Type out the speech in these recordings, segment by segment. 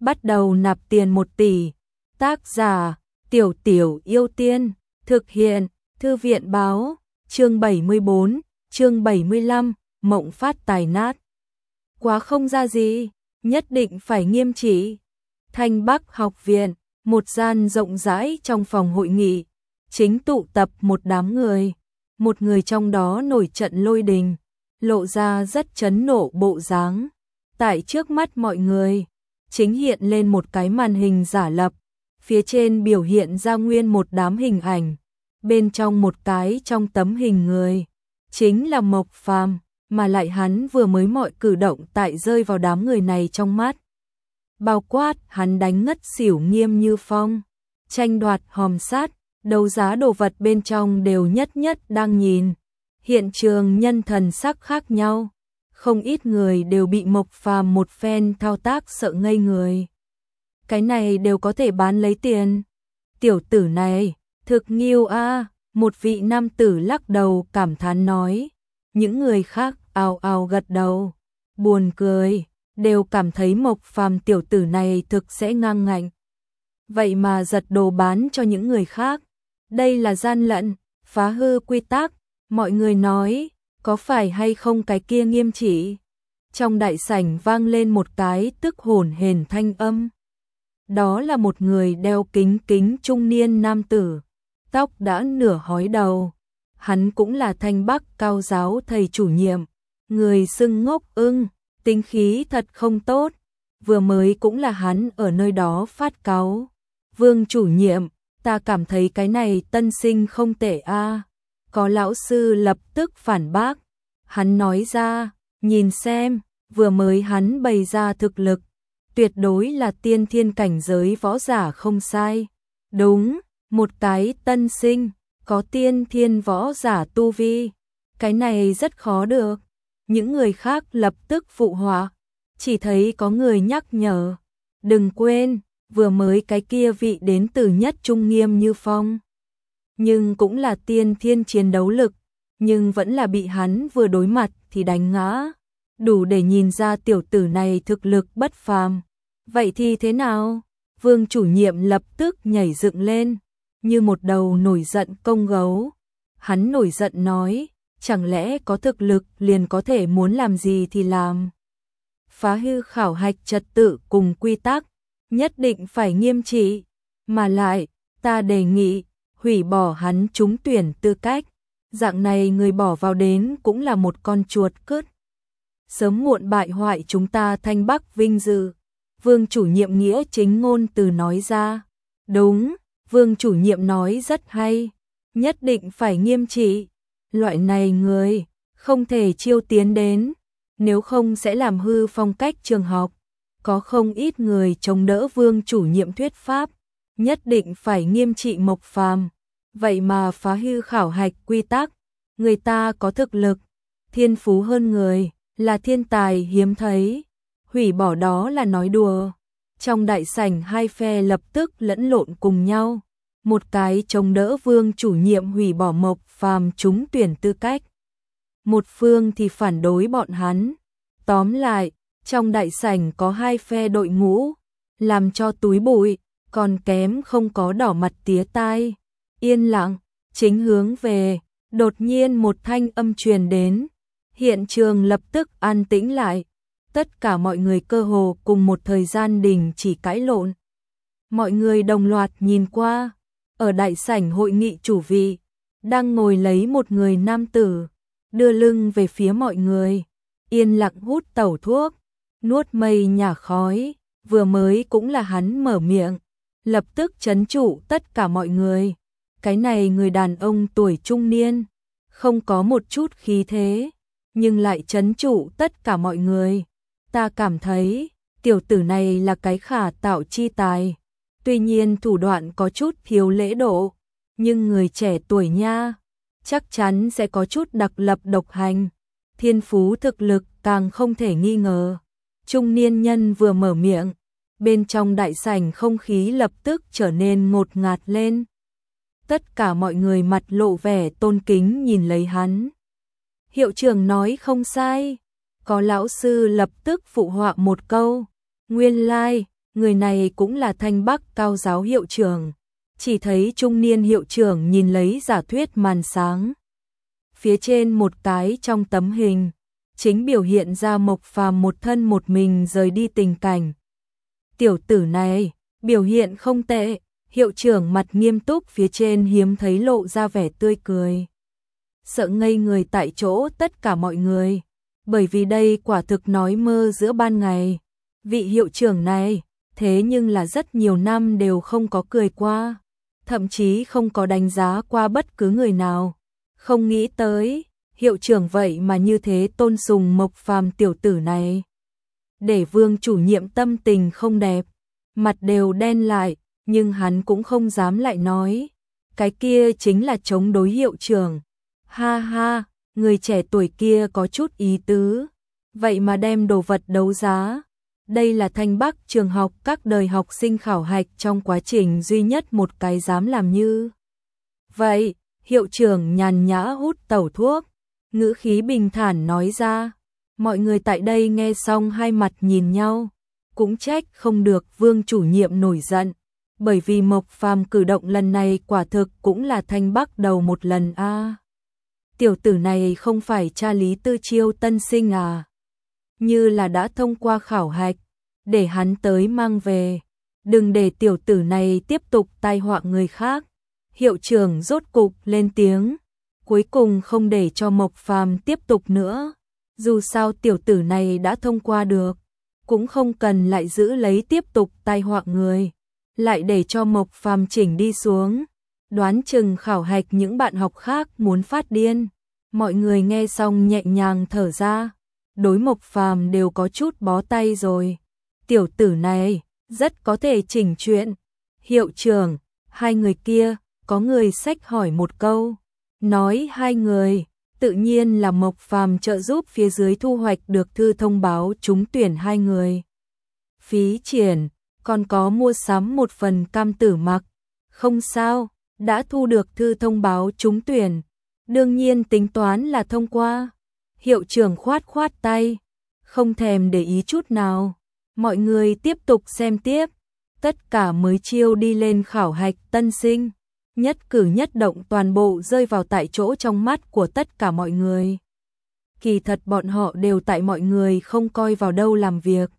bắt đầu nạp tiền 1 tỷ. Tác giả, Tiểu Tiểu Yêu Tiên, thực hiện, Thư viện báo, chương 74, chương 75, mộng phát tài nát. Quá không ra gì, nhất định phải nghiêm trị. Thanh Bắc học viện, một gian rộng rãi trong phòng hội nghị, chính tụ tập một đám người. Một người trong đó nổi trận lôi đình, lộ ra rất chấn nộ bộ dáng. Tại trước mắt mọi người, chính hiện lên một cái màn hình giả lập, phía trên biểu hiện ra nguyên một đám hình ảnh, bên trong một cái trong tấm hình người, chính là Mộc Phàm, mà lại hắn vừa mới mọi cử động tại rơi vào đám người này trong mắt. Bao quát hắn đánh ngất xỉu Nghiêm Như Phong, tranh đoạt hòm sát, đấu giá đồ vật bên trong đều nhất nhất đang nhìn. Hiện trường nhân thần sắc khác nhau, không ít người đều bị Mộc Phàm một phen thao tác sợ ngây người. Cái này đều có thể bán lấy tiền. Tiểu tử này, thực nghiêu a, một vị nam tử lắc đầu cảm thán nói. Những người khác ào ào gật đầu, buồn cười, đều cảm thấy Mộc Phàm tiểu tử này thực sẽ ngang ngạnh. Vậy mà giật đồ bán cho những người khác, đây là gian lận, phá hư quy tắc. Mọi người nói, có phải hay không cái kia nghiêm chỉ? Trong đại sảnh vang lên một cái tức hổn hển thanh âm. Đó là một người đeo kính kính trung niên nam tử, tóc đã nửa hói đầu. Hắn cũng là Thanh Bắc cao giáo thầy chủ nhiệm, người xưng ngốc ưng, tính khí thật không tốt. Vừa mới cũng là hắn ở nơi đó phát cáu. Vương chủ nhiệm, ta cảm thấy cái này tân sinh không tệ a. Có lão sư lập tức phản bác. Hắn nói ra, nhìn xem, vừa mới hắn bày ra thực lực, tuyệt đối là tiên thiên cảnh giới võ giả không sai. Đúng, một cái tân sinh, có tiên thiên võ giả tu vi. Cái này rất khó được. Những người khác lập tức phụ họa, chỉ thấy có người nhắc nhở. Đừng quên, vừa mới cái kia vị đến từ nhất trung Nghiêm Như Phong. Nhưng cũng là tiên thiên chiến đấu lực, nhưng vẫn là bị hắn vừa đối mặt thì đánh ngã. Đủ để nhìn ra tiểu tử này thực lực bất phàm. Vậy thì thế nào? Vương chủ nhiệm lập tức nhảy dựng lên, như một đầu nổi giận công gấu. Hắn nổi giận nói, chẳng lẽ có thực lực liền có thể muốn làm gì thì làm? Phá hư khảo hạch trật tự cùng quy tắc, nhất định phải nghiêm trị. Mà lại, ta đề nghị, hủy bỏ hắn trúng tuyển tư cách. Dạng này người bỏ vào đến cũng là một con chuột cứt. Sớm muộn bại hoại chúng ta Thanh Bắc vinh dự. Vương chủ nhiệm nghĩa chính ngôn từ nói ra. Đúng, vương chủ nhiệm nói rất hay. Nhất định phải nghiêm trị. Loại này người, không thể chiêu tiến đến. Nếu không sẽ làm hư phong cách trường học. Có không ít người chống đỡ vương chủ nhiệm thuyết pháp. Nhất định phải nghiêm trị Mộc Phàm. Vậy mà phá hư khảo hạch quy tắc. Người ta có thực lực, thiên phú hơn người, là thiên tài hiếm thấy. Hủy bỏ đó là nói đùa. Trong đại sảnh hai phe lập tức lẫn lộn cùng nhau. Một cái chống đỡ vương chủ nhiệm hủy bỏ Mộc Phàm trúng tuyển tư cách. Một phương thì phản đối bọn hắn. Tóm lại, trong đại sảnh có hai phe đội ngũ, làm cho túi bụi, còn kém không có đỏ mặt tía tai. Yên lặng, chính hướng về, đột nhiên một thanh âm truyền đến. Hiện trường lập tức an tĩnh lại. Tất cả mọi người cơ hồ cùng một thời gian đình chỉ cãi lộn. Mọi người đồng loạt nhìn qua. Ở đại sảnh hội nghị chủ vị, đang ngồi lấy một người nam tử, đưa lưng về phía mọi người. Yên lặng hút tẩu thuốc, nuốt mây nhả khói. Vừa mới cũng là hắn mở miệng, lập tức trấn trụ tất cả mọi người. Cái này người đàn ông tuổi trung niên, không có một chút khí thế, nhưng lại trấn trụ tất cả mọi người. Ta cảm thấy, tiểu tử này là cái khả tạo chi tài. Tuy nhiên thủ đoạn có chút thiếu lễ độ, nhưng người trẻ tuổi nha, chắc chắn sẽ có chút đặc lập độc hành. Thiên phú thực lực càng không thể nghi ngờ. Trung niên nhân vừa mở miệng, bên trong đại sảnh không khí lập tức trở nên ngột ngạt lên. Tất cả mọi người mặt lộ vẻ tôn kính nhìn lấy hắn. Hiệu trưởng nói không sai. Có lão sư lập tức phụ họa một câu. Nguyên lai, người này cũng là Thanh Bắc cao giáo hiệu trưởng. Chỉ thấy trung niên hiệu trưởng nhìn lấy giả thuyết màn sáng. Phía trên một cái trong tấm hình, chính biểu hiện ra Mộc Phàm một thân một mình rời đi tình cảnh. Tiểu tử này, biểu hiện không tệ, hiệu trưởng mặt nghiêm túc phía trên hiếm thấy lộ ra vẻ tươi cười. Sợ ngây người tại chỗ tất cả mọi người, bởi vì đây quả thực nói mơ giữa ban ngày. Vị hiệu trưởng này, thế nhưng là rất nhiều năm đều không có cười qua, thậm chí không có đánh giá qua bất cứ người nào. Không nghĩ tới, hiệu trưởng vậy mà như thế tôn sùng Mộc Phàm tiểu tử này. Để Vương chủ nhiệm tâm tình không đẹp, mặt đều đen lại, nhưng hắn cũng không dám lại nói. Cái kia chính là chống đối hiệu trưởng. Ha ha, người trẻ tuổi kia có chút ý tứ, vậy mà đem đồ vật đấu giá. Đây là Thanh Bắc trường học các đời học sinh khảo hạch trong quá trình duy nhất một cái dám làm như vậy. Hiệu trưởng nhàn nhã hút tẩu thuốc, ngữ khí bình thản nói ra. Mọi người tại đây nghe xong hai mặt nhìn nhau, cũng trách không được Vương chủ nhiệm nổi giận, bởi vì Mộc Phàm cử động lần này quả thực cũng là Thanh Bắc đầu một lần a. Tiểu tử này không phải cha Lý Tư Chiêu tân sinh à? Như là đã thông qua khảo hạch, để hắn tới mang về, đừng để tiểu tử này tiếp tục tai họa người khác. Hiệu trưởng rốt cục lên tiếng, cuối cùng không để cho Mộc Phàm tiếp tục nữa. Dù sao tiểu tử này đã thông qua được, cũng không cần lại giữ lấy tiếp tục tai họa người, lại để cho Mộc Phàm chỉnh đi xuống. Đoán chừng khảo hạch những bạn học khác muốn phát điên. Mọi người nghe xong nhẹ nhàng thở ra, đối Mộc Phàm đều có chút bó tay rồi. Tiểu tử này rất có thể chỉnh chuyện. Hiệu trưởng, hai người kia, có người xách hỏi một câu. Nói hai người, tự nhiên là Mộc Phàm trợ giúp phía dưới thu hoạch được thư thông báo trúng tuyển hai người. Phí triển, còn có mua sắm một phần cam tử mặc. Không sao, đã thu được thư thông báo trúng tuyển, đương nhiên tính toán là thông qua. Hiệu trưởng khoát khoát tay, không thèm để ý chút nào. Mọi người tiếp tục xem tiếp. Tất cả mới chiêu đi lên khảo hạch tân sinh, nhất cử nhất động toàn bộ rơi vào tại chỗ trong mắt của tất cả mọi người. Kỳ thật bọn họ đều tại mọi người không coi vào đâu làm việc.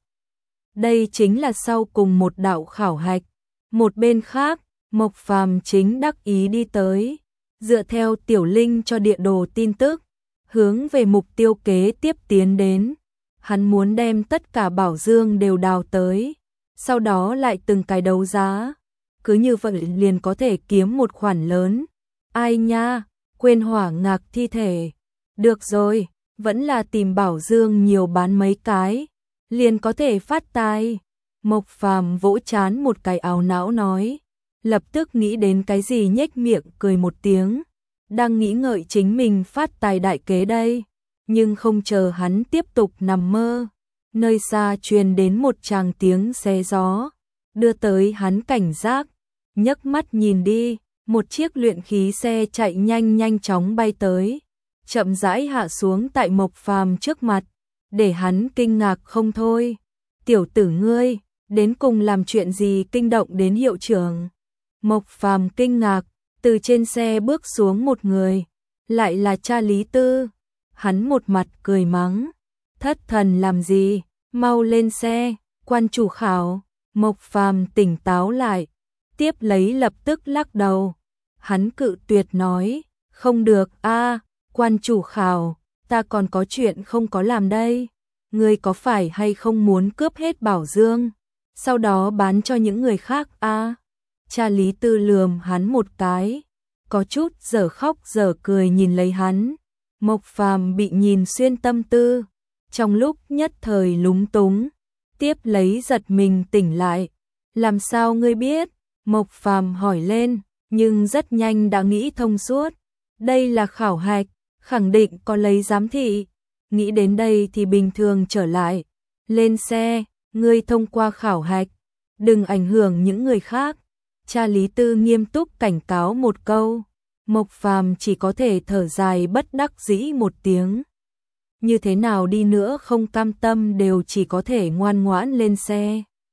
Đây chính là sau cùng một đạo khảo hạch. Một bên khác, Mộc Phàm chính đắc ý đi tới, dựa theo Tiểu Linh cho địa đồ tin tức, hướng về mục tiêu kế tiếp tiến đến. Hắn muốn đem tất cả bảo dương đều đào tới, sau đó lại từng cái đấu giá, cứ như vậy liền có thể kiếm một khoản lớn. Ai nha, quên hỏa ngạc thi thể. Được rồi, vẫn là tìm bảo dương nhiều bán mấy cái, liền có thể phát tài. Mộc Phàm vỗ chán một cái ảo não nói, lập tức nghĩ đến cái gì nhếch miệng cười một tiếng, đang nghĩ ngợi chính mình phát tài đại kế đây. Nhưng không chờ hắn tiếp tục nằm mơ, nơi xa truyền đến một tràng tiếng xé gió, đưa tới hắn cảnh giác, nhấc mắt nhìn đi, một chiếc luyện khí xe chạy nhanh chóng bay tới, chậm rãi hạ xuống tại Mộc Phàm trước mặt, để hắn kinh ngạc không thôi. Tiểu tử ngươi, đến cùng làm chuyện gì kinh động đến hiệu trưởng? Mộc Phàm kinh ngạc, từ trên xe bước xuống một người, lại là cha Lý Tư. Hắn một mặt cười mắng, thất thần làm gì, mau lên xe, quan chủ khảo. Mộc Phàm tỉnh táo lại, tiếp lấy lập tức lắc đầu. Hắn cự tuyệt nói, không được a, quan chủ khảo, ta còn có chuyện không có làm đây. Ngươi có phải hay không muốn cướp hết bảo dương, sau đó bán cho những người khác a? Cha Lý Tư lườm hắn một cái, có chút dở khóc dở cười nhìn lấy hắn. Mộc Phàm bị nhìn xuyên tâm tư, trong lúc nhất thời lúng túng, tiếp lấy giật mình tỉnh lại. Làm sao ngươi biết? Mộc Phàm hỏi lên, nhưng rất nhanh đã nghĩ thông suốt. Đây là khảo hạch, khẳng định có lấy giám thị. Nghĩ đến đây thì bình thường trở lại. Lên xe, ngươi thông qua khảo hạch, đừng ảnh hưởng những người khác. Cha Lý Tư nghiêm túc cảnh cáo một câu. Mộc Phàm chỉ có thể thở dài bất đắc dĩ một tiếng. Như thế nào đi nữa không cam tâm đều chỉ có thể ngoan ngoãn lên xe.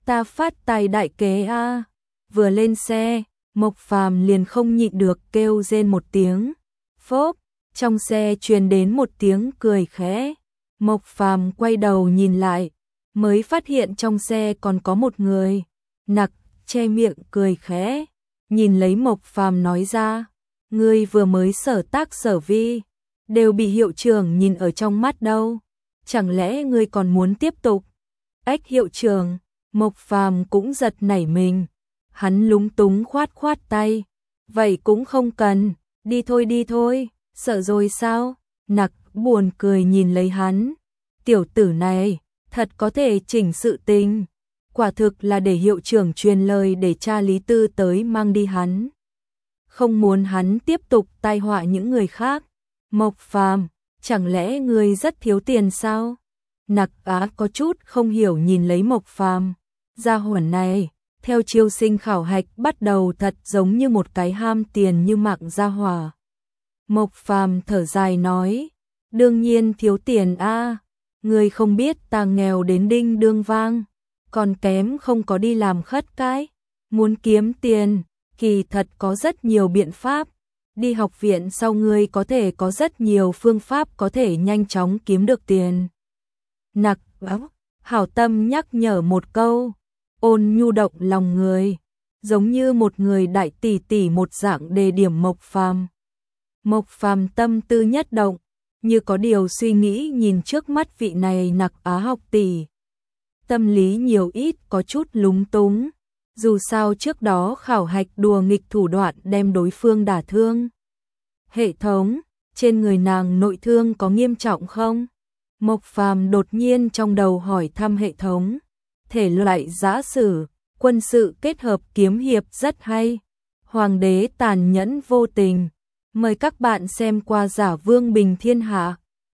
Ta phát tài đại kế a. Vừa lên xe, Mộc Phàm liền không nhịn được kêu rên một tiếng. Phốp, trong xe truyền đến một tiếng cười khẽ. Mộc Phàm quay đầu nhìn lại, mới phát hiện trong xe còn có một người. Nặc che miệng cười khẽ, nhìn lấy Mộc Phàm nói ra, ngươi vừa mới sở tác sở vi, đều bị hiệu trưởng nhìn ở trong mắt đâu, chẳng lẽ ngươi còn muốn tiếp tục? Ếch hiệu trưởng, Mộc Phàm cũng giật nảy mình, hắn lúng túng khoát khoát tay, vậy cũng không cần, đi thôi, sợ rồi sao? Nặc buồn cười nhìn lấy hắn, tiểu tử này, thật có thể chỉnh sự tình, quả thực là để hiệu trưởng truyền lời để cha Lý Tư tới mang đi hắn. Không muốn hắn tiếp tục tai họa những người khác. Mộc Phàm, chẳng lẽ ngươi rất thiếu tiền sao? Nặc Á có chút không hiểu nhìn lấy Mộc Phàm, gia hỏa này, theo chiêu sinh khảo hạch bắt đầu thật giống như một cái ham tiền như mạng gia hỏa. Mộc Phàm thở dài nói, đương nhiên thiếu tiền a, ngươi không biết ta nghèo đến đinh đương vang, còn kém không có đi làm khất cái, muốn kiếm tiền, kỳ thật có rất nhiều biện pháp. Đi học viện sau ngươi có thể có rất nhiều phương pháp có thể nhanh chóng kiếm được tiền. Nặc hảo tâm nhắc nhở một câu, ôn nhu động lòng người, giống như một người đại tỷ tỷ một dạng đề điểm Mộc Phàm. Mộc Phàm tâm tư nhất động, như có điều suy nghĩ nhìn trước mắt vị này Nặc Á học tỷ. Tâm lý nhiều ít có chút lúng túng. Dù sao trước đó khảo hạch đùa nghịch thủ đoạn đem đối phương đả thương. Hệ thống, trên người nàng nội thương có nghiêm trọng không? Mộc Phàm đột nhiên trong đầu hỏi thăm hệ thống. Thể loại giã sử, quân sự kết hợp kiếm hiệp rất hay. Hoàng đế tàn nhẫn vô tình. Mời các bạn xem qua Giả Vương Bình Thiên Hạ.